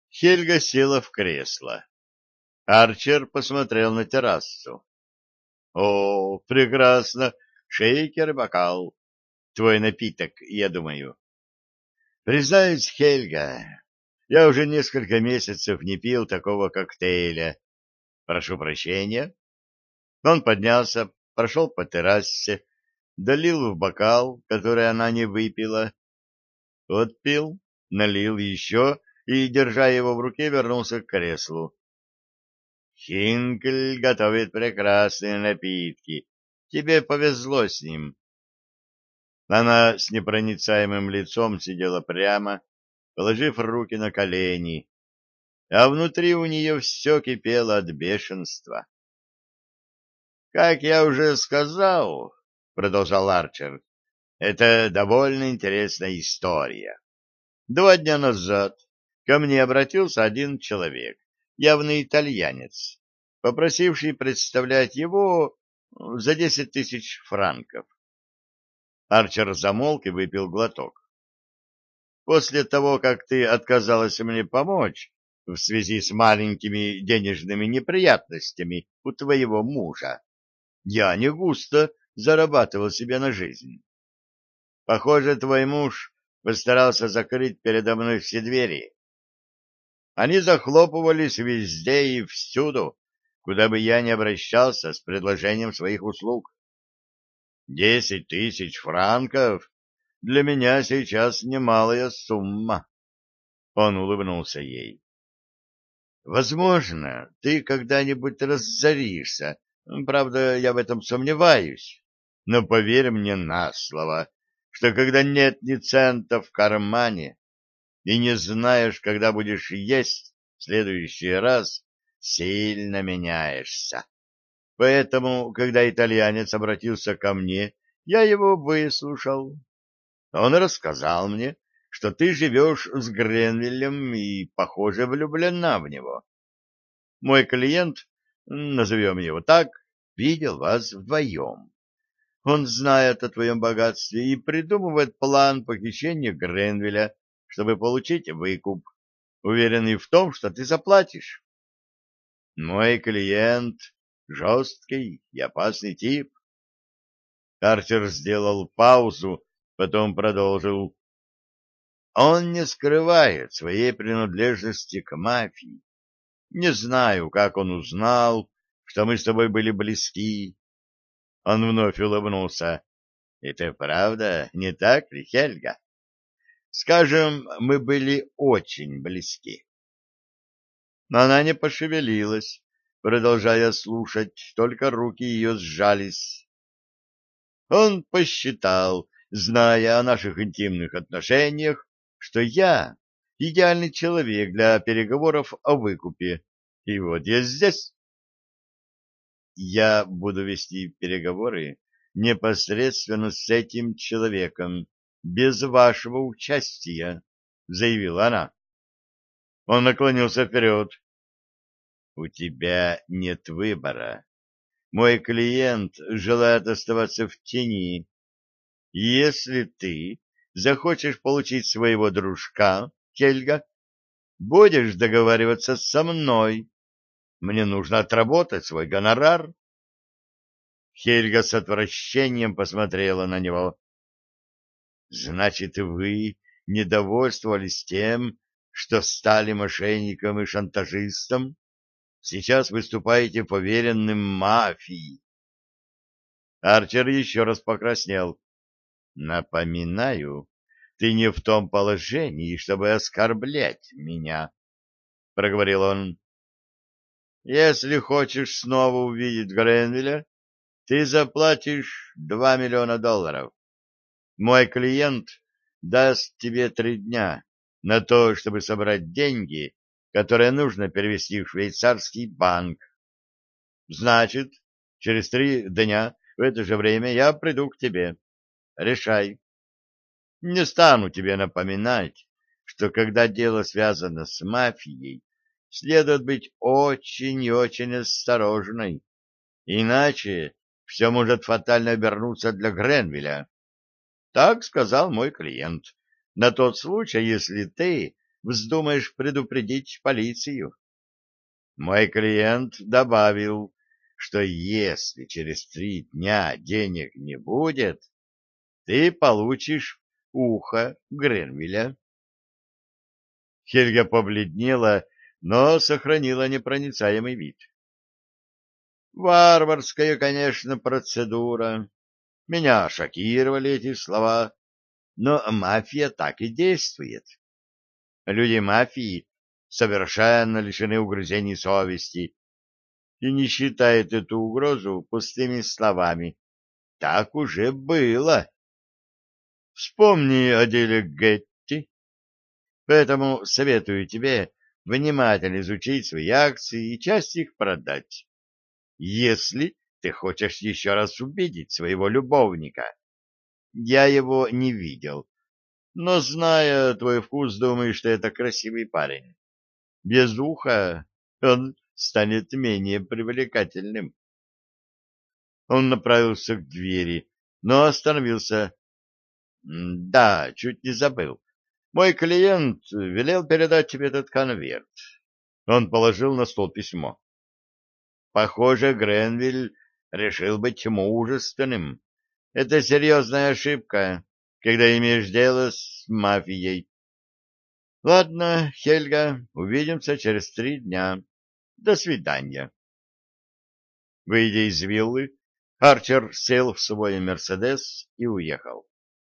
Хельга села в кресло. Арчер посмотрел на террасу. — О, прекрасно! Шейкер и бокал. Твой напиток, я думаю. — Признаюсь, Хельга, я уже несколько месяцев не пил такого коктейля. Прошу прощения. Он поднялся, прошел по террасе, долил в бокал, который она не выпила. Отпил, налил еще и, держа его в руке, вернулся к креслу. Хинкель готовит прекрасные напитки. Тебе повезло с ним. Она с непроницаемым лицом сидела прямо, положив руки на колени, а внутри у нее все кипело от бешенства. — Как я уже сказал, — продолжал Арчер, — это довольно интересная история. 2 дня назад ко мне обратился один человек, явный итальянец, попросивший представлять его за 10 000 франков. Арчер замолк и выпил глоток. После того, как ты отказалась мне помочь в связи с маленькими денежными неприятностями у твоего мужа, я не густо зарабатывал себе на жизнь. Похоже, твой муж постарался закрыть передо мной все двери. Они захлопывались везде и всюду, куда бы я ни обращался с предложением своих услуг. 10 000 франков для меня сейчас немалая сумма. Он улыбнулся ей. Возможно, ты когда-нибудь разоришься. Правда, я в этом сомневаюсь. Но поверь мне на слово, что когда нет ни цента в кармане и не знаешь, когда будешь есть в следующий раз, сильно меняешься. Поэтому, когда итальянец обратился ко мне, я его выслушал. Он рассказал мне, что ты живешь с Гренвиллем и, похоже, влюблена в него. Мой клиент, назовем его так, видел вас вдвоем. Он знает о твоем богатстве и придумывает план похищения Гренвилля, чтобы получить выкуп, уверенный в том, что ты заплатишь. Мой клиент — жесткий и опасный тип. Арчер сделал паузу, потом продолжил. Он не скрывает своей принадлежности к мафии. Не знаю, как он узнал, что мы с тобой были близки. Он вновь улыбнулся. Это правда, не так ли, Хельга? Скажем, мы были очень близки. Но она не пошевелилась, продолжая слушать, только руки ее сжались. Он посчитал, зная о наших интимных отношениях, что я идеальный человек для переговоров о выкупе. И вот я здесь. Я буду вести переговоры непосредственно с этим человеком, без вашего участия, — заявила она. Он наклонился вперед. У тебя нет выбора. Мой клиент желает оставаться в тени. Если ты захочешь получить своего дружка, Хельга, будешь договариваться со мной. Мне нужно отработать свой гонорар. Хельга с отвращением посмотрела на него. Значит, вы недовольствовались тем, что стали мошенником и шантажистом? Сейчас выступаете поверенным мафии. Арчер еще раз покраснел. Напоминаю, ты не в том положении, чтобы оскорблять меня, — проговорил он. Если хочешь снова увидеть Гренвилля, ты заплатишь $2 миллиона. Мой клиент даст тебе 3 дня на то, чтобы собрать деньги, которые нужно перевести в швейцарский банк. Значит, через 3 дня в это же время я приду к тебе. Решай. Не стану тебе напоминать, что когда дело связано с мафией, следует быть очень и очень осторожной, иначе все может фатально обернуться для Гренвилля. Так сказал мой клиент. На тот случай, если ты вздумаешь предупредить полицию. Мой клиент добавил, что если через 3 дня денег не будет, ты получишь ухо Гренвилля. Хельга побледнела, но сохранила непроницаемый вид. Варварская, конечно, процедура. Меня шокировали эти слова, но мафия так и действует. Люди мафии совершенно лишены угрызений совести и не считают эту угрозу пустыми словами. Так уже было. Вспомни о деле Гетти. Поэтому советую тебе внимательно изучить свои акции и часть их продать, если ты хочешь еще раз увидеть своего любовника. Я его не видел, но, зная твой вкус, думаю, что это красивый парень. Без уха он станет менее привлекательным. Он направился к двери, но остановился. Да, чуть не забыл. Мой клиент велел передать тебе этот конверт. Он положил на стол письмо. Похоже, Гренвилл решил быть мужественным. Это серьезная ошибка, когда имеешь дело с мафией. Ладно, Хельга, увидимся через 3 дня. До свидания. Выйдя из виллы, Арчер сел в свой «Мерседес» и уехал.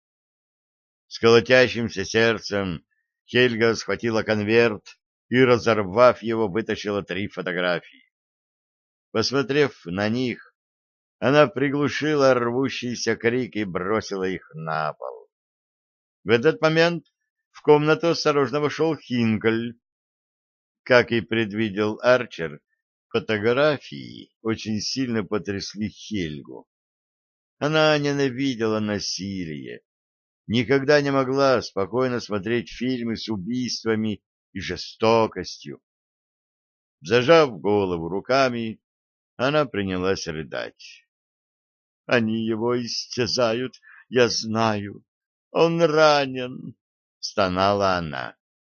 С колотящимся сердцем Хельга схватила конверт и, разорвав его, вытащила 3 фотографии. Посмотрев на них, она приглушила рвущийся крик и бросила их на пол. В этот момент в комнату осторожно вошел Хинкель. Как и предвидел Арчер, фотографии очень сильно потрясли Хельгу. Она ненавидела насилие, никогда не могла спокойно смотреть фильмы с убийствами и жестокостью. Зажав голову руками, она принялась рыдать. «Они его истязают, я знаю. Он ранен», — стонала она.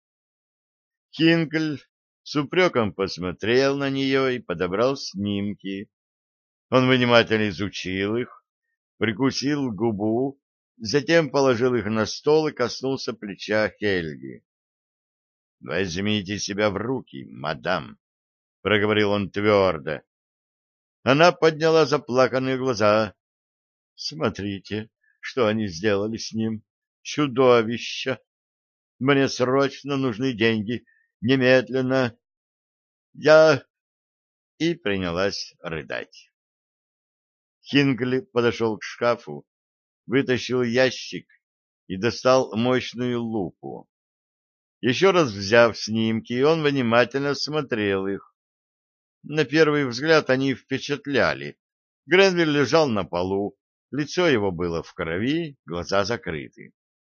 Хинкль с упреком посмотрел на нее и подобрал снимки. Он внимательно изучил их, прикусил губу, затем положил их на стол и коснулся плеча Хельги. «Возьмите себя в руки, мадам», — проговорил он твердо. Она подняла заплаканные глаза. «Смотрите, что они сделали с ним. Чудовище! Мне срочно нужны деньги. Немедленно. Я...» И принялась рыдать. Хинкли подошел к шкафу, вытащил ящик и достал мощную лупу. Еще раз взяв снимки, он внимательно смотрел их. На первый взгляд они впечатляли. Гренвилл лежал на полу, лицо его было в крови, глаза закрыты.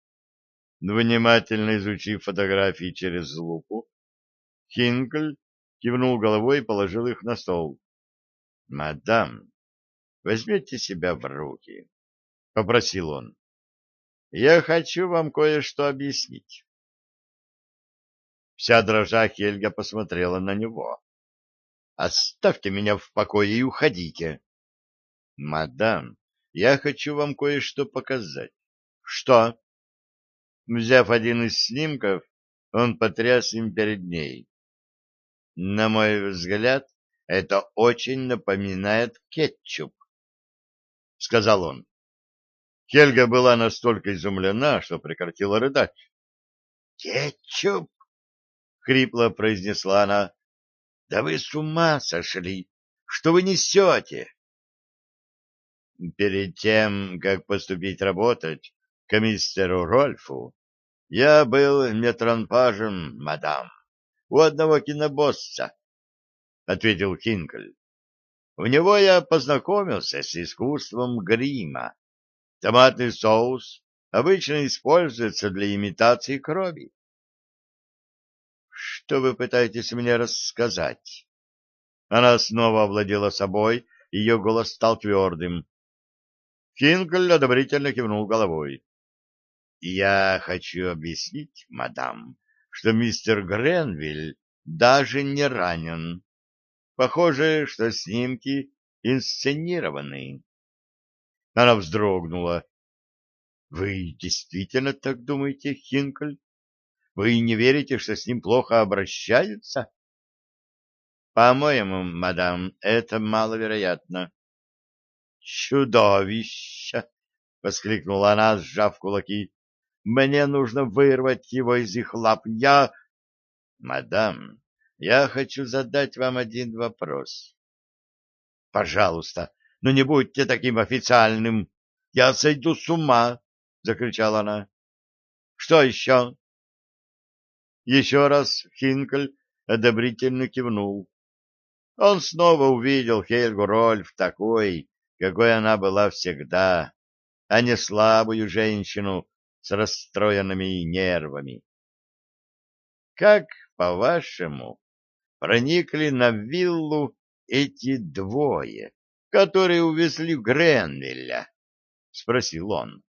Внимательно изучив фотографии через лупу, Хинкль кивнул головой и положил их на стол. — Мадам, возьмите себя в руки, — попросил он. — Я хочу вам кое-что объяснить. Вся дрожа Хельга посмотрела на него. — Оставьте меня в покое и уходите. — Мадам, я хочу вам кое-что показать. — Что? Взяв один из снимков, он потряс им перед ней. — На мой взгляд, это очень напоминает кетчуп, — сказал он. Хельга была настолько изумлена, что прекратила рыдать. «Кетчуп!» — хрипло произнесла она. «Да вы с ума сошли! Что вы несете?» «Перед тем, как поступить работать к мистеру Рольфу, я был метронпажем, мадам, у одного кинобосса», — ответил Хинкель. «У него я познакомился с искусством грима. Томатный соус обычно используется для имитации крови». «Что вы пытаетесь мне рассказать?» Она снова овладела собой, ее голос стал твердым. Хинкель одобрительно кивнул головой. «Я хочу объяснить, мадам, что мистер Гренвилл даже не ранен. Похоже, что снимки инсценированы. Она вздрогнула. — Вы действительно так думаете, Хинкель? Вы не верите, что с ним плохо обращаются? — По-моему, мадам, это маловероятно. — Чудовище! — воскликнула она, сжав кулаки. — Мне нужно вырвать его из их лап. — Мадам, я хочу задать вам один вопрос. — Пожалуйста, но не будьте таким официальным. Я сойду с ума! — закричала она. — Что еще? Еще раз Хинкель одобрительно кивнул. Он снова увидел Хельгу Рольф такой, какой она была всегда, а не слабую женщину с расстроенными нервами. Как, по-вашему, проникли на виллу эти двое, которые увезли Гренвилля? — спросил он.